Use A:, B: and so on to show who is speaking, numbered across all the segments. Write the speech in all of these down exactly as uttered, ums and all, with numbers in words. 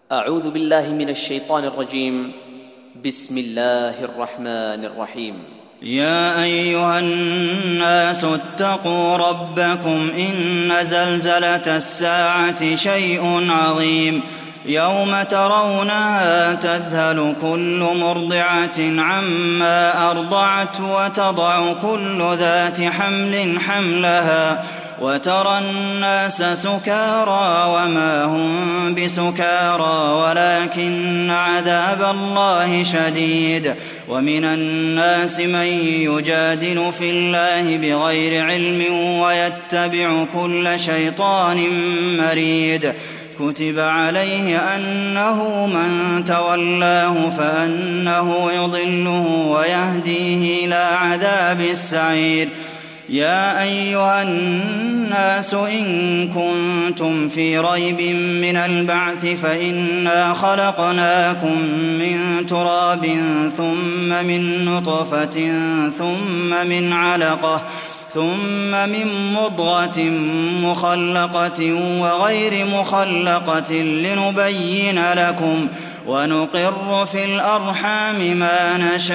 A: أعوذ بالله من الشيطان الرجيم. بسم الله الرحمن الرحيم.
B: يا أيها الناس اتقوا ربكم إن زلزلة الساعة شيء عظيم يوم ترونها تذهل كل مرضعة عما أرضعت وتضع كل ذات حمل حملها وترى الناس سكارى وما هم بسكارى ولكن عذاب الله شديد. ومن الناس من يجادل في الله بغير علم ويتبع كل شيطان مريد. كتب عليه أنه من تولاه فأنه يضله ويهديه إلى عذاب السعير. يا أيها الناس إن كنتم في ريب من البعث فإنا خلقناكم من تراب ثم من نطفة ثم من علقة ثم من مضغة مخلقة وغير مخلقة لنبين لكم ونقر في الأرحام ما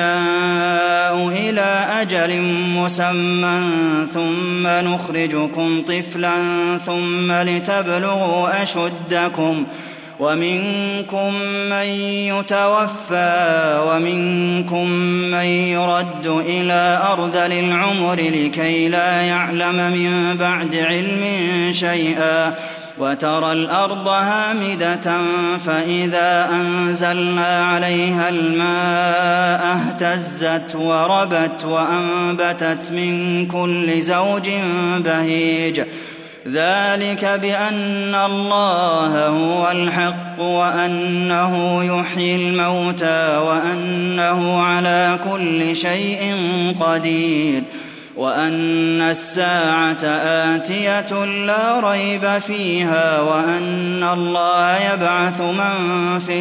B: نشاء إلى أجل مسمى ثم نخرجكم طفلا ثم لتبلغوا أشدكم ومنكم من يتوفى ومنكم من يرد إلى أرذل العمر لكي لا يعلم من بعد علم شيئا. وترى الأرض هامدة فإذا أنزلنا عليها الماء اهتزت وربت وأنبتت من كل زوج بهيج. ذلك بأن الله هو الحق وأنه يحيي الموتى وأنه على كل شيء قدير وأن الساعة آتية لا ريب فيها وأن الله يبعث من في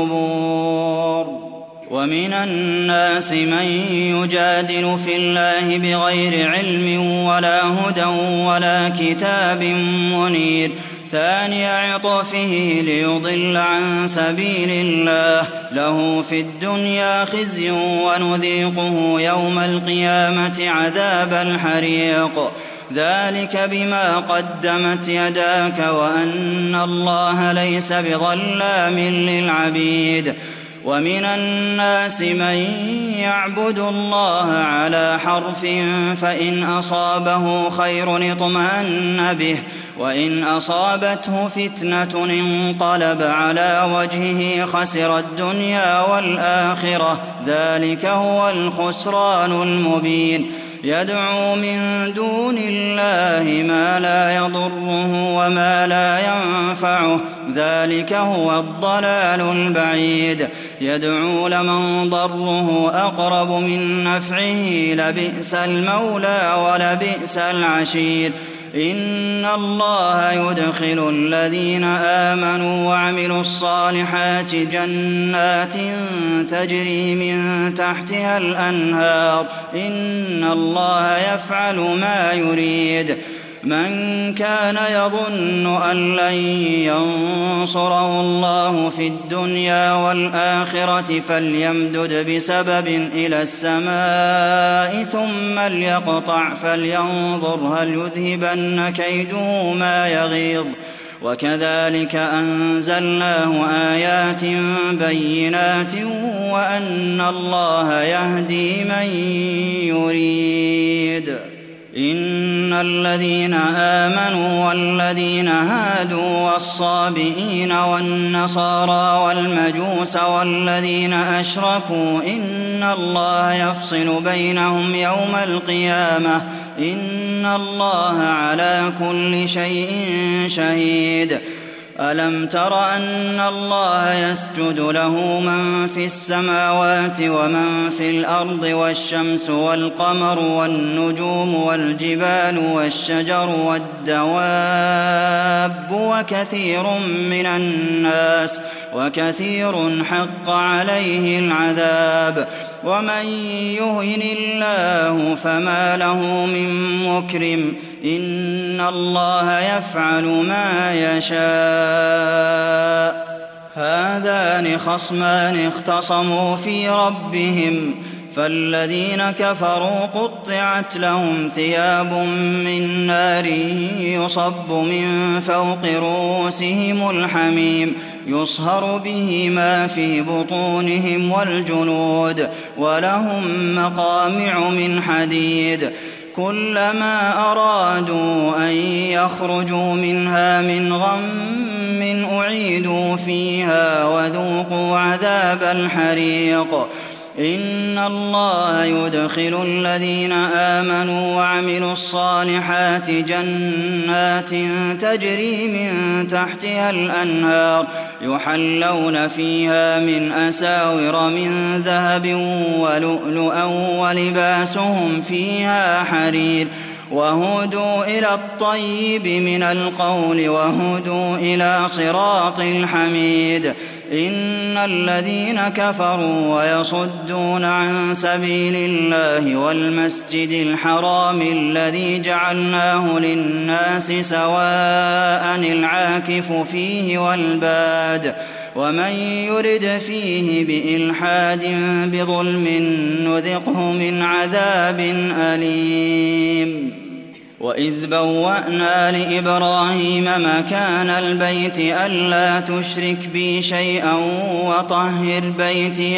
B: القبور. ومن الناس من يجادل في الله بغير علم ولا هدى ولا كتاب منير. ثاني عطفه ليضل عن سبيل الله له في الدنيا خزي ونذيقه يوم القيامة عذاب الحريق. ذلك بما قدمت يداك وأن الله ليس بظلام للعبيد. ومن الناس من يعبد الله على حرف فإن أصابه خير اطمأن به وإن أصابته فتنة انقلب على وجهه خسر الدنيا والآخرة ذلك هو الخسران المبين. يدعو من دون الله ما لا يضره وما لا ينفعه ذلك هو الضلال البعيد. يدعو لمن ضره أقرب من نفعه لبئس المولى ولبئس العشير. إن الله يدخل الذين آمنوا وعملوا الصالحات جنات تجري من تحتها الأنهار إن الله يفعل ما يريد. من كان يظن أن لن ينصره الله في الدنيا والآخرة فليمدد بسبب إلى السماء ثم ليقطع فلينظر هل يذهبن كيده ما يغيظ. وكذلك أنزلناه آيات بينات وأن الله يهدي من يريد. إن الذين آمنوا والذين هادوا والصابئين والنصارى والمجوس والذين أشركوا إن الله يفصل بينهم يوم القيامة إن الله على كل شيء شهيد. ألم تر أن الله يسجد له من في السماوات ومن في الأرض والشمس والقمر والنجوم والجبال والشجر والدواب وكثير من الناس وكثير حق عليه العذاب. ومن يهن الله فما له من مكرم إن الله يفعل ما يشاء. هذان خصمان اختصموا في ربهم فالذين كفروا قطعت لهم ثياب من نار يصب من فوق رؤوسهم الحميم يصهر به ما في بطونهم والجنود ولهم مقامع من حديد كلما أرادوا أن يخرجوا منها من غم أعيدوا فيها وذوقوا عذاب الحريق إن الله يدخل الذين آمنوا وعملوا الصالحات جنات تجري من تحتها الأنهار يحلون فيها من أساور من ذهب ولؤلؤا ولباسهم فيها حرير وهدوا إلى الطيب من القول وهدوا إلى صراط الحميد إن الذين كفروا ويصدون عن سبيل الله والمسجد الحرام الذي جعلناه للناس سواء العاكف فيه والباد ومن يرد فيه بإلحاد بظلم نذقه من عذاب أليم وإذ بوأنا لإبراهيم مكان البيت ألا تشرك بي شيئا وطهر بيتي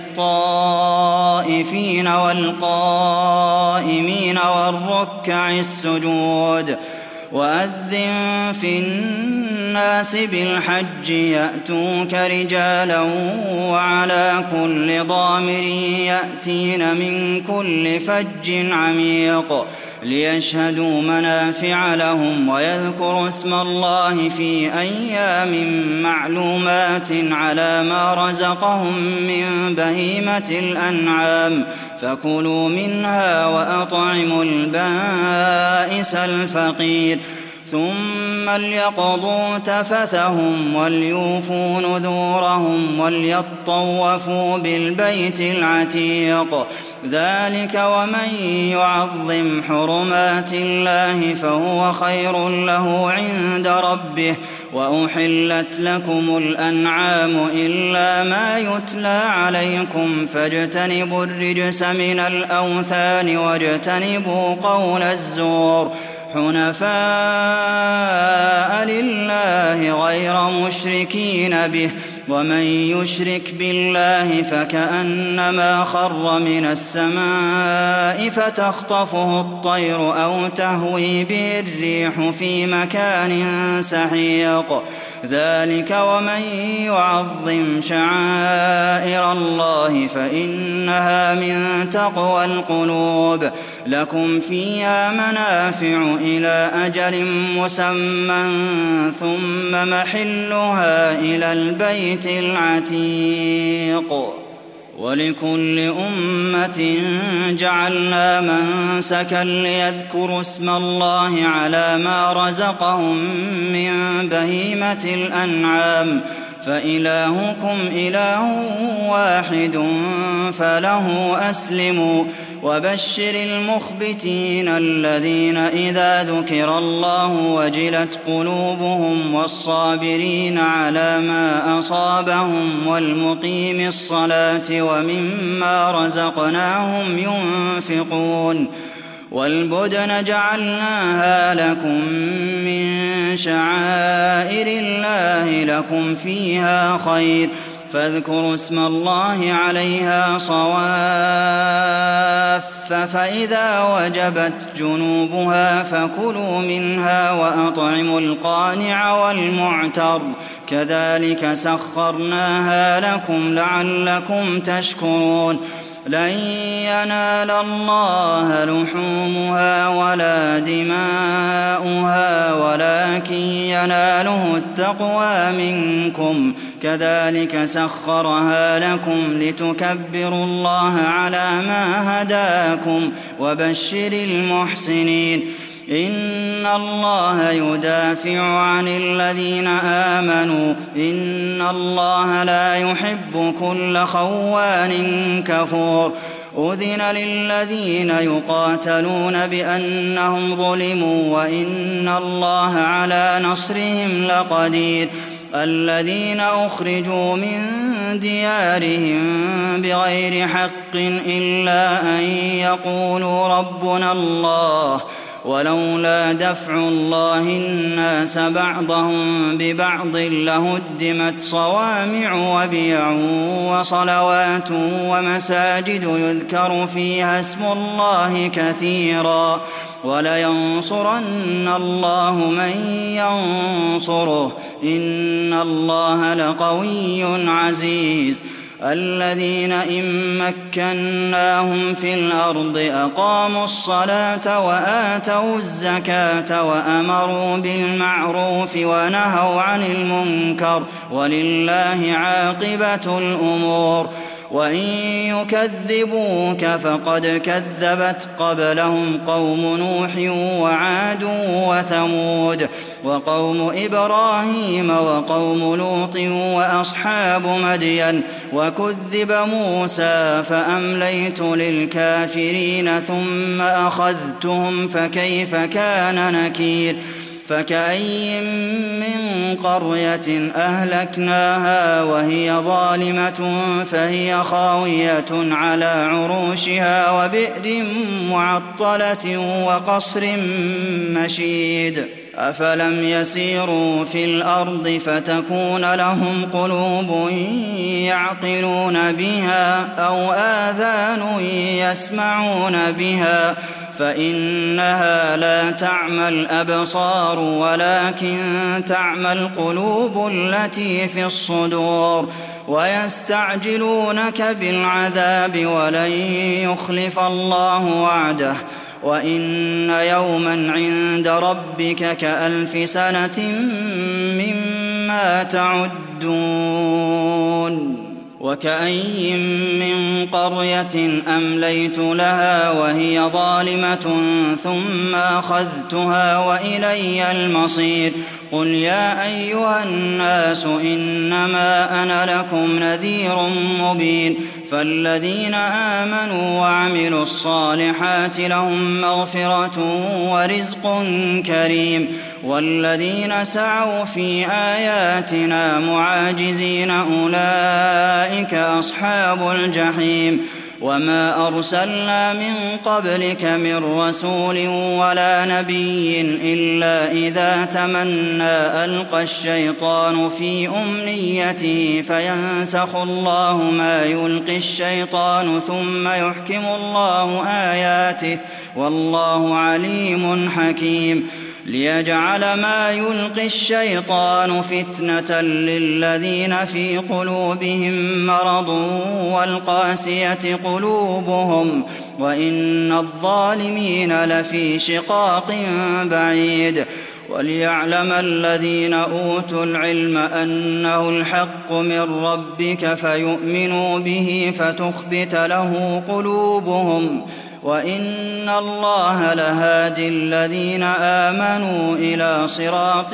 B: للطائفين والقائمين والركع السجود وأذن في الناس بالحج يأتوك رجالا وعلى كل ضامر يأتين من كل فج عميق ليشهدوا منافع لهم ويذكروا اسم الله في أيام معلومات على ما رزقهم من بهيمة الأنعام فكلوا منها وأطعموا البائس الفقير ثم ليقضوا تفثهم وليوفوا نذورهم وليطوفوا بالبيت العتيق ذلك ومن يعظم حرمات الله فهو خير له عند ربه وأحلت لكم الأنعام إلا ما يتلى عليكم فاجتنبوا الرجس من الأوثان واجتنبوا قول الزور حنفاء لله غير مشركين به ومن يشرك بالله فكأنما خر من السماء فتخطفه الطير أو تهوي به الريح في مكان سحيق ذلك ومن يعظم شعائر الله فإنها من تقوى القلوب لكم فيها منافع إلى أجل مسمى ثم محلها إلى البيت العتيق ولكل أمة جعلنا منسكا ليذكروا اسم الله على ما رزقهم من بهيمة الأنعام فإلهكم إله واحد فله أسلموا وبشر المخبتين الذين إذا ذكر الله وجلت قلوبهم والصابرين على ما أصابهم والمقيم الصلاة ومما رزقناهم ينفقون والبدن جعلناها لكم من شعائر الله لكم فيها خير فاذكروا اسم الله عليها صواف فإذا وجبت جنوبها فكلوا منها وأطعموا القانع والمعتر كذلك سخرناها لكم لعلكم تشكرون لن ينال الله لحومها ولا دماؤها ولكن يناله التقوى منكم كذلك سخرها لكم لتكبروا الله على ما هداكم وبشر المحسنين إن الله يدافع عن الذين آمنوا إن الله لا يحب كل خوان كفور أذن للذين يقاتلون بأنهم ظلموا وإن الله على نصرهم لقدير الذين أخرجوا من ديارهم بغير حق إلا أن يقولوا ربنا الله ولولا دفع الله الناس بعضهم ببعض لهدمت صوامع وبيع وصلوات ومساجد يذكر فيها اسم الله كثيرا ولينصرن الله من ينصره إن الله لقوي عزيز الذين إن مكناهم في الأرض أقاموا الصلاة وآتوا الزكاة وأمروا بالمعروف ونهوا عن المنكر ولله عاقبة الأمور وإن يكذبوك فقد كذبت قبلهم قوم نوح وعاد وثمود وقوم إبراهيم وقوم لوط وأصحاب مدين وكذب موسى فأمليت للكافرين ثم أخذتهم فكيف كان نكير فكأي من قرية أهلكناها وهي ظالمة فهي خاوية على عروشها وبئر معطلة وقصر مشيد أفلم يسيروا في الأرض فتكون لهم قلوب يعقلون بها أو آذان يسمعون بها فإنها لا تعمى الأبصار ولكن تعمى القلوب التي في الصدور ويستعجلونك بالعذاب ولن يخلف الله وعده وإن يوما عند ربك كألف سنة مما تعدون وكأي من قرية أمليت لها وهي ظالمة ثم أخذتها وإلي المصير قل يا أيها الناس إنما أنا لكم نذير مبين فالذين آمنوا وعملوا الصالحات لهم مغفرة ورزق كريم والذين سعوا في آياتنا معاجزين أولئك أصحاب الجحيم وما أرسلنا من قبلك من رسول ولا نبي إلا إذا تمنى ألقى الشيطان في أمنيته فينسخ الله ما يلقي الشيطان ثم يحكم الله آياته والله عليم حكيم ليجعل ما يلقي الشيطان فتنة للذين في قلوبهم مرض والقاسية قلوبهم وإن الظالمين لفي شقاق بعيد وليعلم الذين أوتوا العلم أنه الحق من ربك فيؤمنوا به فتخبت له قلوبهم وإن الله لهادي الذين آمنوا إلى صراط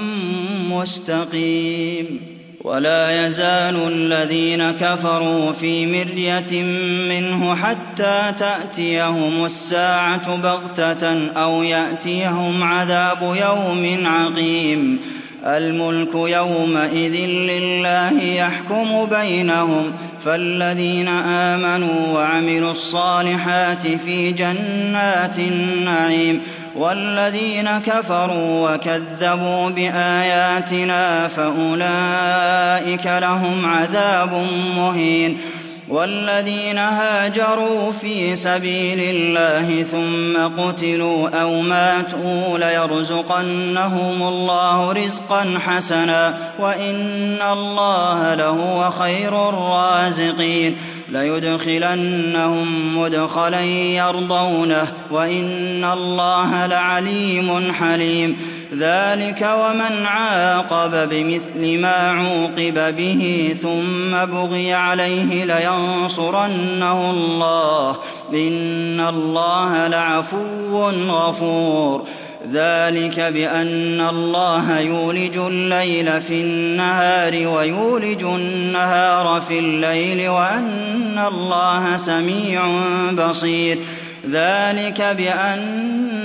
B: مستقيم ولا يزال الذين كفروا في مرية منه حتى تأتيهم الساعة بغتة أو يأتيهم عذاب يوم عقيم الملك يومئذ لله يحكم بينهم فالذين آمنوا وعملوا الصالحات في جنات النعيم والذين كفروا وكذبوا بآياتنا فأولئك لهم عذاب مهين والذين هاجروا في سبيل الله ثم قتلوا أو ماتوا ليرزقنهم الله رزقا حسنا وإن الله لهو خير الرازقين ليدخلنهم مدخلا يرضونه وإن الله لعليم حليم ذلك ومن عاقب بمثل ما عوقب به ثم بغي عليه لينصرنه الله إن الله لعفو غفور ذلك بأن الله يولج الليل في النهار ويولج النهار في الليل وأن الله سميع بصير ذلك بأن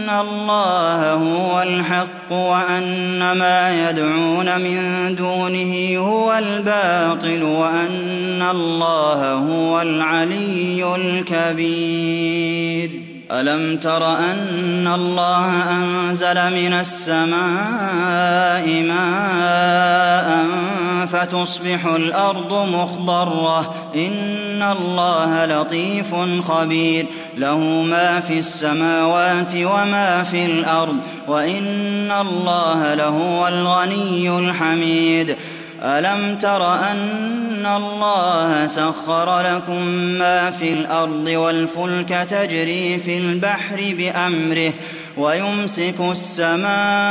B: أن الله هو الحق وأن ما يدعون من دونه هو الباطل وأن الله هو العلي الكبير. ألم تر أن الله أنزل من السماء ماء فتصبح الأرض مخضرة إن الله لطيف خبير له ما في السماوات وما في الأرض وإن الله لهو الغني الحميد. ألم تر أن الله سخر لكم ما في الأرض والفلك تجري في البحر بأمره ويمسك السماء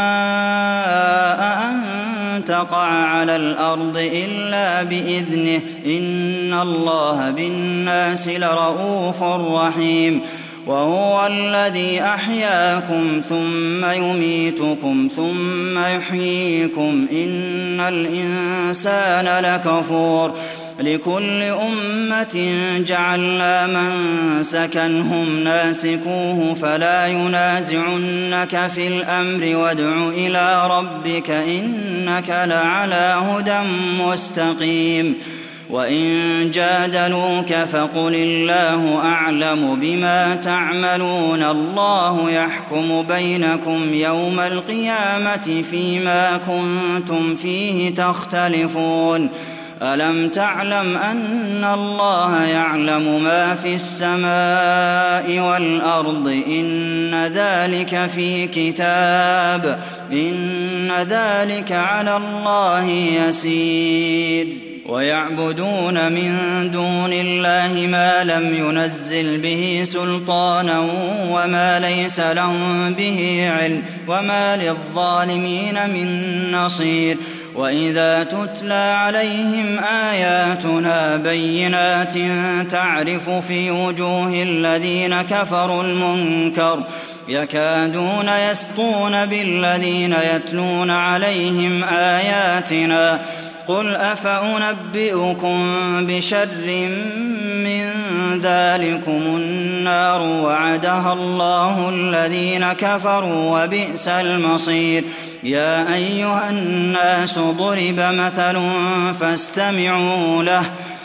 B: أن تقع على الأرض إلا بإذنه إن الله بالناس لرءوف رحيم. وهو الذي أحياكم ثم يميتكم ثم يحييكم إن الإنسان لكفور. لكل أمة جعلنا منسكا هم ناسكوه فلا ينازعنك في الأمر وادع إلى ربك إنك لعلى هدى مستقيم. وإن جادلوك فقل الله أعلم بما تعملون الله يحكم بينكم يوم القيامة فيما كنتم فيه تختلفون. ألم تعلم أن الله يعلم ما في السماء والأرض إن ذلك في كتاب إن ذلك على الله يسير. ويعبدون من دون الله ما لم ينزل به سلطانا وما ليس لهم به علم وما للظالمين من نصير. وإذا تتلى عليهم آياتنا بينات تعرف في وجوه الذين كفروا المنكر يكادون يسطون بالذين يتلون عليهم آياتنا قل أفأنبئكم بشر من ذلكم النار وعدها الله الذين كفروا وبئس المصير. يا أيها الناس ضرب مثل فاستمعوا له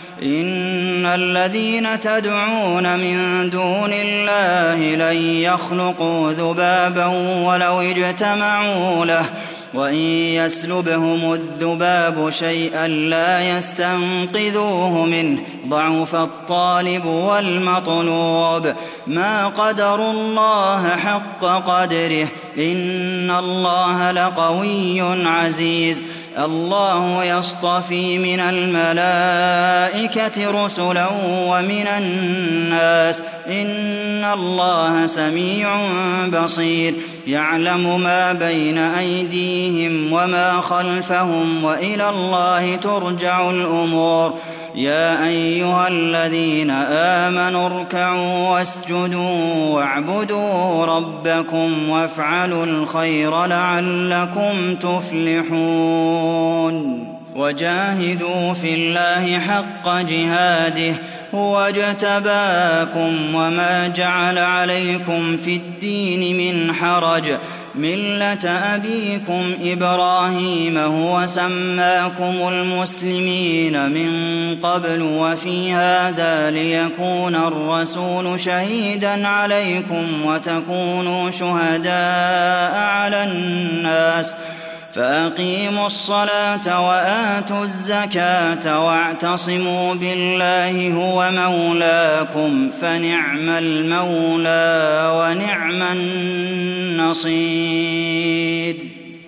B: إن الذين تدعون من دون الله لن يخلقوا ذبابا ولو اجتمعوا له وإن يسلبهم الذباب شيئا لا يستنقذوه منه ضعف الطالب والمطلوب. ما قدروا الله حق قدره إن الله لقوي عزيز. الله يصطفي من الملائكة رسلا ومن الناس إن الله سميع بصير. يعلم ما بين أيديهم وما خلفهم وإلى الله ترجع الأمور. يا أيها الذين آمنوا اركعوا واسجدوا واعبدوا ربكم وافعلوا الخير لعلكم تفلحون. وجاهدوا في الله حق جهاده هو اجتباكم وما جعل عليكم في الدين من حرج ملة أبيكم إبراهيم هو سماكم المسلمين من قبل وفي هذا ليكون الرسول شهيدا عليكم وتكونوا شهداء على الناس فأقيموا الصلاة وآتوا الزكاة واعتصموا بالله هو مولاكم فنعم المولى ونعم النصير.